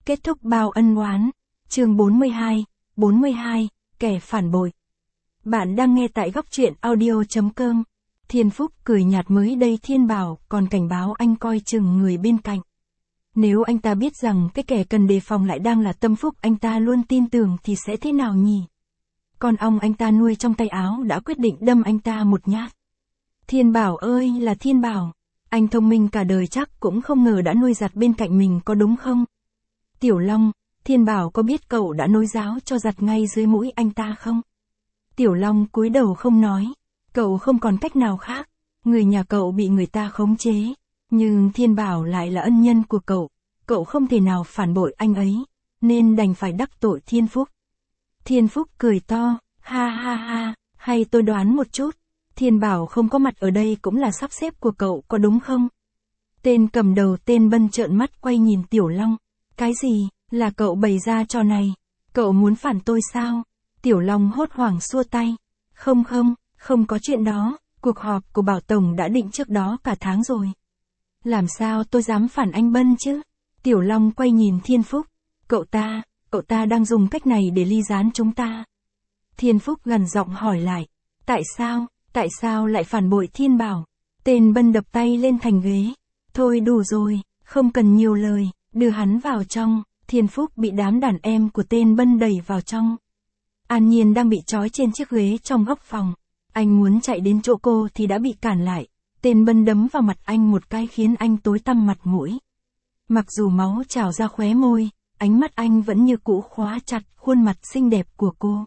Kết thúc bao ân oán. Chương 42, kẻ phản bội. Bạn đang nghe tại góc truyện audio.com. Thiên Phúc cười nhạt, mới đây Thiên bảo còn cảnh báo anh coi chừng người bên cạnh. Nếu anh ta biết rằng cái kẻ cần đề phòng lại đang là Tâm Phúc anh ta luôn tin tưởng thì sẽ thế nào nhỉ? Con ong anh ta nuôi trong tay áo đã quyết định đâm anh ta một nhát. Thiên bảo ơi là Thiên bảo, anh thông minh cả đời chắc cũng không ngờ đã nuôi giặt bên cạnh mình, có đúng không? Tiểu Long, Thiên bảo có biết cậu đã nối giáo cho giặt ngay dưới mũi anh ta không? Tiểu Long cúi đầu không nói, cậu không còn cách nào khác, người nhà cậu bị người ta khống chế, nhưng Thiên bảo lại là ân nhân của cậu không thể nào phản bội anh ấy, nên đành phải đắc tội Thiên Phúc. Thiên Phúc cười to, ha ha ha, hay tôi đoán một chút, Thiên bảo không có mặt ở đây cũng là sắp xếp của cậu có đúng không? Tên cầm đầu tên Bân trợn mắt quay nhìn Tiểu Long, cái gì, là cậu bày ra trò này, cậu muốn phản tôi sao? Tiểu Long hốt hoảng xua tay, không có chuyện đó, cuộc họp của Bảo Tổng đã định trước đó cả tháng rồi. Làm sao tôi dám phản anh Bân chứ? Tiểu Long quay nhìn Thiên Phúc, cậu ta đang dùng cách này để ly gián chúng ta. Thiên Phúc gần giọng hỏi lại, tại sao lại phản bội Thiên bảo? Tên Bân đập tay lên thành ghế, thôi đủ rồi, không cần nhiều lời, đưa hắn vào trong. Thiên Phúc bị đám đàn em của tên Bân đẩy vào trong. An Nhiên đang bị trói trên chiếc ghế trong góc phòng. Anh muốn chạy đến chỗ cô thì đã bị cản lại. Tên Bân đấm vào mặt anh một cái khiến anh tối tăm mặt mũi. Mặc dù máu trào ra khóe môi, ánh mắt anh vẫn như cũ khóa chặt khuôn mặt xinh đẹp của cô.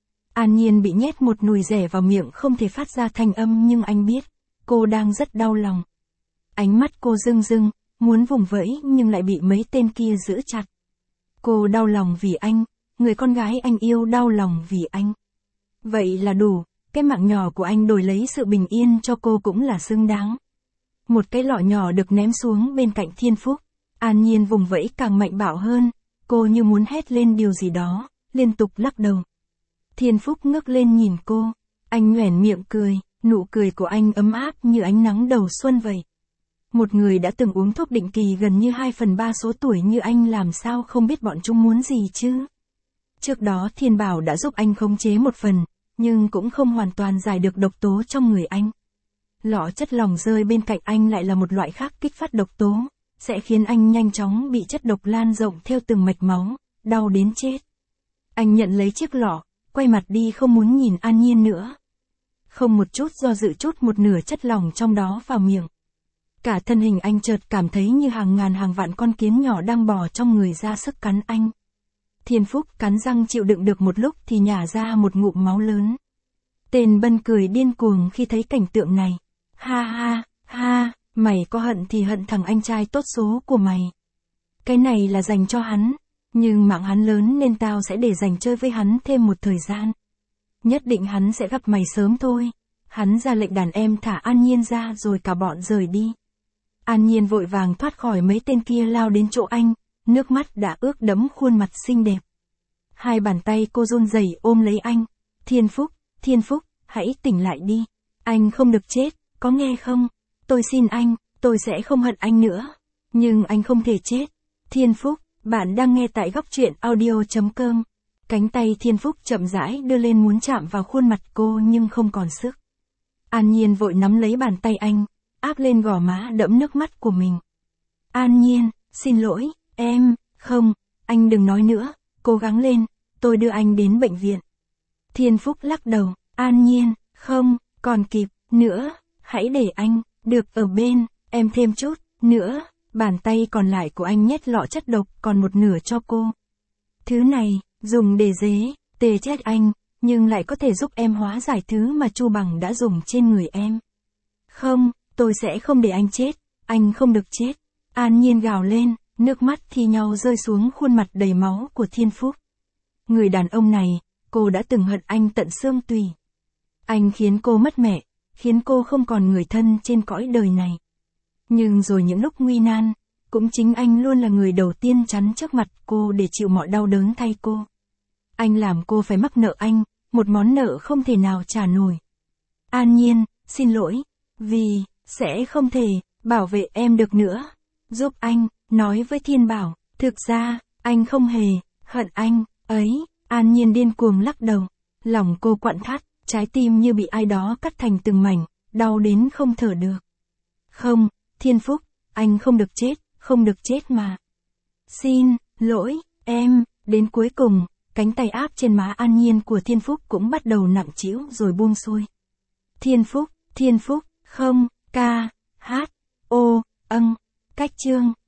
An Nhiên bị nhét một nùi rẻ vào miệng không thể phát ra thanh âm, nhưng anh biết, cô đang rất đau lòng. Ánh mắt cô rưng rưng, muốn vùng vẫy nhưng lại bị mấy tên kia giữ chặt. Cô đau lòng vì anh, người con gái anh yêu đau lòng vì anh. Vậy là đủ, cái mạng nhỏ của anh đổi lấy sự bình yên cho cô cũng là xứng đáng. Một cái lọ nhỏ được ném xuống bên cạnh Thiên Phúc. An Nhiên vùng vẫy càng mạnh bạo hơn, cô như muốn hét lên điều gì đó, liên tục lắc đầu. Thiên Phúc ngước lên nhìn cô, anh nhoẻn miệng cười, nụ cười của anh ấm áp như ánh nắng đầu xuân vậy. Một người đã từng uống thuốc định kỳ gần như 2/3 số tuổi như anh làm sao không biết bọn chúng muốn gì chứ? Trước đó Thiên bảo đã giúp anh khống chế một phần, nhưng cũng không hoàn toàn giải được độc tố trong người anh. Lọ chất lỏng rơi bên cạnh anh lại là một loại khác kích phát độc tố, sẽ khiến anh nhanh chóng bị chất độc lan rộng theo từng mạch máu, đau đến chết. Anh nhận lấy chiếc lọ, quay mặt đi không muốn nhìn An Nhiên nữa. Không một chút do dự chút một nửa chất lỏng trong đó vào miệng. Cả thân hình anh chợt cảm thấy như hàng ngàn hàng vạn con kiến nhỏ đang bò trong người ra sức cắn anh. Thiên Phúc cắn răng chịu đựng được một lúc thì nhả ra một ngụm máu lớn. Tên Bân cười điên cuồng khi thấy cảnh tượng này. Ha ha, ha, mày có hận thì hận thằng anh trai tốt số của mày. Cái này là dành cho hắn, nhưng mạng hắn lớn nên tao sẽ để dành chơi với hắn thêm một thời gian. Nhất định hắn sẽ gặp mày sớm thôi. Hắn ra lệnh đàn em thả An Nhiên ra rồi cả bọn rời đi. An Nhiên vội vàng thoát khỏi mấy tên kia lao đến chỗ anh, nước mắt đã ướt đẫm khuôn mặt xinh đẹp. Hai bàn tay cô run rẩy ôm lấy anh. Thiên Phúc, hãy tỉnh lại đi. Anh không được chết, có nghe không? Tôi xin anh, tôi sẽ không hận anh nữa. Nhưng anh không thể chết. Thiên Phúc, bạn đang nghe tại góc truyện audio.com. Cánh tay Thiên Phúc chậm rãi đưa lên muốn chạm vào khuôn mặt cô nhưng không còn sức. An Nhiên vội nắm lấy bàn tay anh, áp lên gò má đẫm nước mắt của mình. An Nhiên, xin lỗi, em, không, anh đừng nói nữa, cố gắng lên, tôi đưa anh đến bệnh viện. Thiên Phúc lắc đầu, An Nhiên, không, còn kịp, nữa, hãy để anh, được ở bên, em thêm chút, nữa, bàn tay còn lại của anh nhét lọ chất độc còn một nửa cho cô. Thứ này, dùng để tê chết anh, nhưng lại có thể giúp em hóa giải thứ mà Chu Bằng đã dùng trên người em. Không, tôi sẽ không để anh chết, anh không được chết. An Nhiên gào lên, nước mắt thi nhau rơi xuống khuôn mặt đầy máu của Thiên Phúc. Người đàn ông này, cô đã từng hận anh tận xương tủy. Anh khiến cô mất mẹ, khiến cô không còn người thân trên cõi đời này. Nhưng rồi những lúc nguy nan, cũng chính anh luôn là người đầu tiên chắn trước mặt cô để chịu mọi đau đớn thay cô. Anh làm cô phải mắc nợ anh, một món nợ không thể nào trả nổi. An Nhiên, xin lỗi, vì, sẽ không thể, bảo vệ em được nữa. Giúp anh, nói với Thiên bảo, thực ra, Anh không hề hận anh ấy. An Nhiên điên cuồng lắc đầu. Lòng cô quặn thắt, trái tim như bị ai đó cắt thành từng mảnh, đau đến không thở được. Không, Thiên Phúc, anh không được chết, không được chết mà. Xin lỗi, em. Đến cuối cùng, cánh tay áp trên má An Nhiên của Thiên Phúc cũng bắt đầu nặng trĩu rồi buông xuôi. Thiên Phúc, không, ca, hát, ô, cách chương.